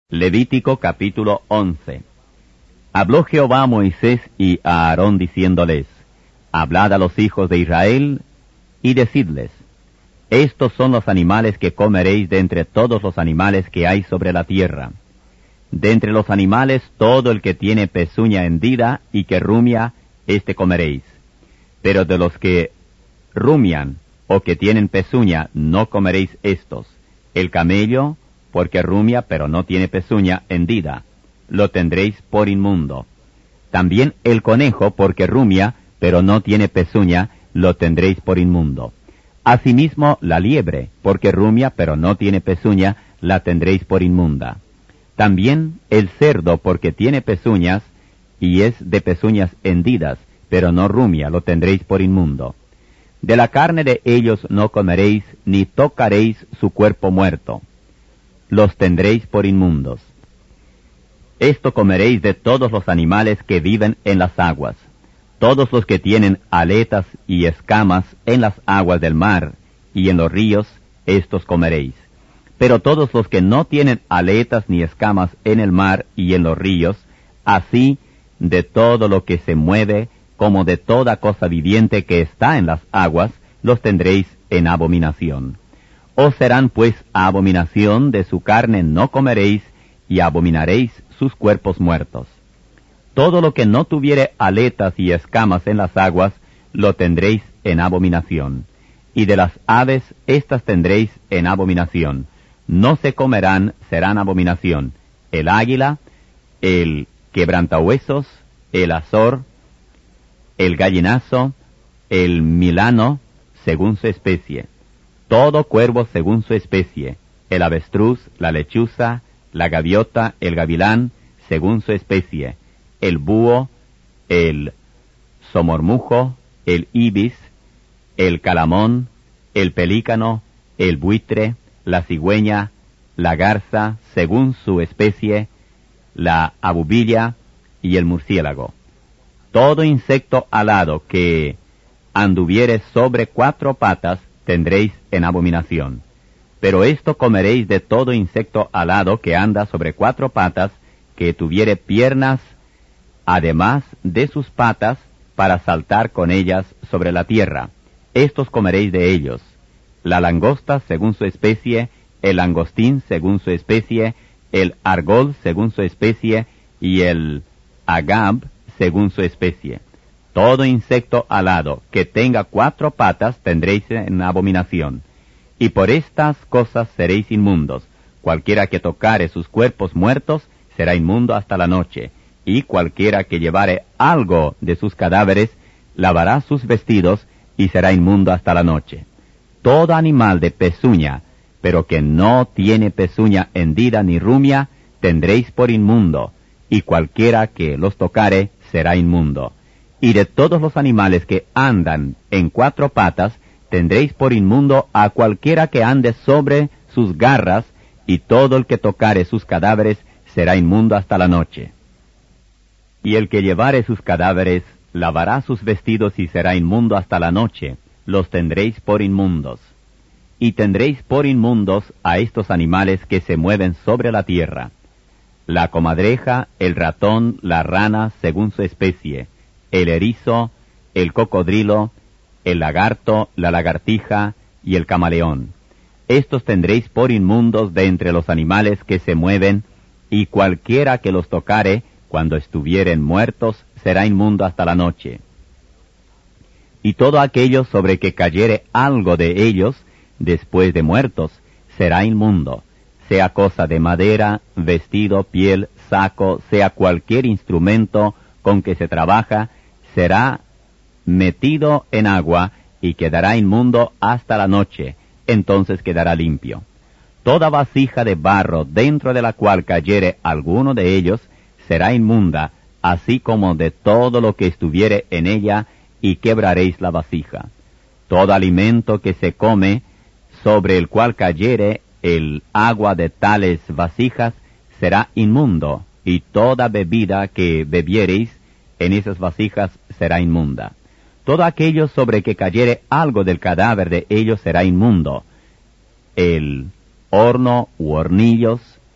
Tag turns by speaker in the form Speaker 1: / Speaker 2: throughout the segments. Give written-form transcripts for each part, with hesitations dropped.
Speaker 1: Levítico capítulo 11. Habló Jehová a Moisés y a Aarón diciéndoles: Hablad a los hijos de Israel y decidles: Estos son los animales que comeréis de entre todos los animales que hay sobre la tierra. De entre los animales todo el que tiene pezuña hendida y que rumia, éste comeréis. Pero de los que rumian o que tienen pezuña no comeréis estos: el camello, porque rumia pero no tiene pezuña hendida, lo tendréis por inmundo. También el conejo, porque rumia pero no tiene pezuña, lo tendréis por inmundo. Asimismo la liebre, porque rumia pero no tiene pezuña, la tendréis por inmunda. También el cerdo, porque tiene pezuñas, y es de pezuñas hendidas, pero no rumia, lo tendréis por inmundo. De la carne de ellos no comeréis, ni tocaréis su cuerpo muerto. Los tendréis por inmundos. Esto comeréis de todos los animales que viven en las aguas. Todos los que tienen aletas y escamas en las aguas del mar y en los ríos, estos comeréis. Pero todos los que no tienen aletas ni escamas en el mar y en los ríos, así de todo lo que se mueve, como de toda cosa viviente que está en las aguas, los tendréis en abominación. Os serán pues abominación, de su carne no comeréis, y abominaréis sus cuerpos muertos. Todo lo que no tuviere aletas y escamas en las aguas, lo tendréis en abominación. Y de las aves, estas tendréis en abominación. No se comerán, serán abominación: el águila, el quebrantahuesos, el azor, el gallinazo, el milano, según su especie. Todo cuervo según su especie: el avestruz, la lechuza, la gaviota, el gavilán, según su especie: el búho, el somormujo, el ibis, el calamón, el pelícano, el buitre, la cigüeña, la garza, según su especie, la abubilla y el murciélago. Todo insecto alado que anduviere sobre 4 patas, tendréis en abominación. Pero esto comeréis de todo insecto alado que anda sobre 4 patas, que tuviere piernas, además de sus patas, para saltar con ellas sobre la tierra. Estos comeréis de ellos: la langosta según su especie, el langostín según su especie, el argol según su especie, y el agab según su especie. Todo insecto alado que tenga 4 patas tendréis en abominación. Y por estas cosas seréis inmundos. Cualquiera que tocare sus cuerpos muertos será inmundo hasta la noche. Y cualquiera que llevare algo de sus cadáveres lavará sus vestidos y será inmundo hasta la noche. Todo animal de pezuña, pero que no tiene pezuña hendida ni rumia, tendréis por inmundo. Y cualquiera que los tocare será inmundo. Y de todos los animales que andan en 4 patas, tendréis por inmundo a cualquiera que ande sobre sus garras, y todo el que tocare sus cadáveres será inmundo hasta la noche. Y el que llevare sus cadáveres lavará sus vestidos y será inmundo hasta la noche. Los tendréis por inmundos. Y tendréis por inmundos a estos animales que se mueven sobre la tierra: la comadreja, el ratón, la rana según su especie, el erizo, el cocodrilo, el lagarto, la lagartija y el camaleón. Estos tendréis por inmundos de entre los animales que se mueven, y cualquiera que los tocare, cuando estuvieren muertos, será inmundo hasta la noche. Y todo aquello sobre que cayere algo de ellos, después de muertos, será inmundo, sea cosa de madera, vestido, piel, saco, sea cualquier instrumento con que se trabaja, será metido en agua y quedará inmundo hasta la noche, entonces quedará limpio. Toda vasija de barro dentro de la cual cayere alguno de ellos será inmunda, así como de todo lo que estuviere en ella, y quebraréis la vasija. Todo alimento que se come, sobre el cual cayere el agua de tales vasijas, será inmundo, y toda bebida que bebiereis en esas vasijas será inmunda. Todo aquello sobre que cayere algo del cadáver de ellos será inmundo: el horno u hornillos,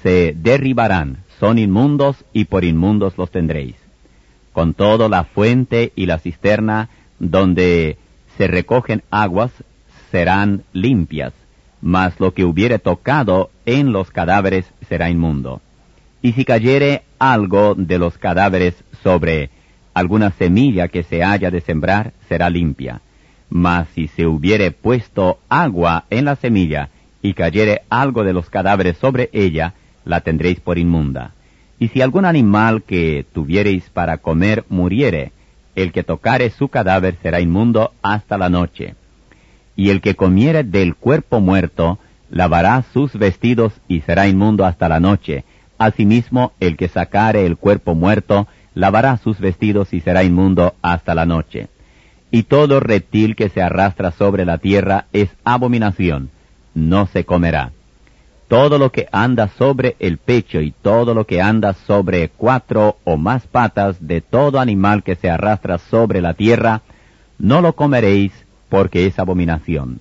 Speaker 1: se derribarán, son inmundos y por inmundos los tendréis. Con todo, la fuente y la cisterna donde se recogen aguas serán limpias, mas lo que hubiere tocado en los cadáveres será inmundo. Y si cayere algo de los cadáveres sobre alguna semilla que se haya de sembrar, será limpia. Mas si se hubiere puesto agua en la semilla, y cayere algo de los cadáveres sobre ella, la tendréis por inmunda. Y si algún animal que tuviereis para comer muriere, el que tocare su cadáver será inmundo hasta la noche. Y el que comiere del cuerpo muerto, lavará sus vestidos y será inmundo hasta la noche. Asimismo, el que sacare el cuerpo muerto, lavará sus vestidos y será inmundo hasta la noche. Y todo reptil que se arrastra sobre la tierra es abominación, no se comerá. Todo lo que anda sobre el pecho y todo lo que anda sobre 4 o más patas de todo animal que se arrastra sobre la tierra, no lo comeréis, porque es abominación.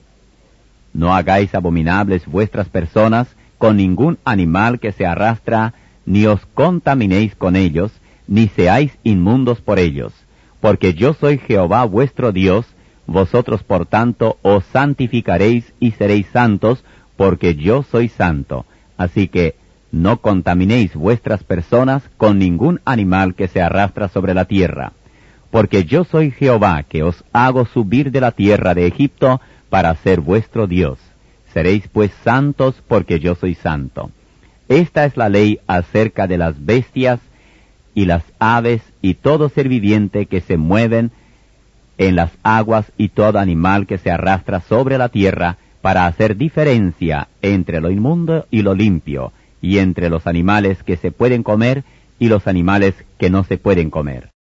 Speaker 1: No hagáis abominables vuestras personas con ningún animal que se arrastra, ni os contaminéis con ellos, ni seáis inmundos por ellos, porque yo soy Jehová vuestro Dios. Vosotros por tanto os santificaréis y seréis santos, porque yo soy santo. Así que no contaminéis vuestras personas con ningún animal que se arrastra sobre la tierra. Porque yo soy Jehová, que os hago subir de la tierra de Egipto para ser vuestro Dios. Seréis pues santos, porque yo soy santo. Esta es la ley acerca de las bestias y las aves y todo ser viviente que se mueven en las aguas y todo animal que se arrastra sobre la tierra, para hacer diferencia entre lo inmundo y lo limpio, y entre los animales que se pueden comer y los animales que no se pueden comer.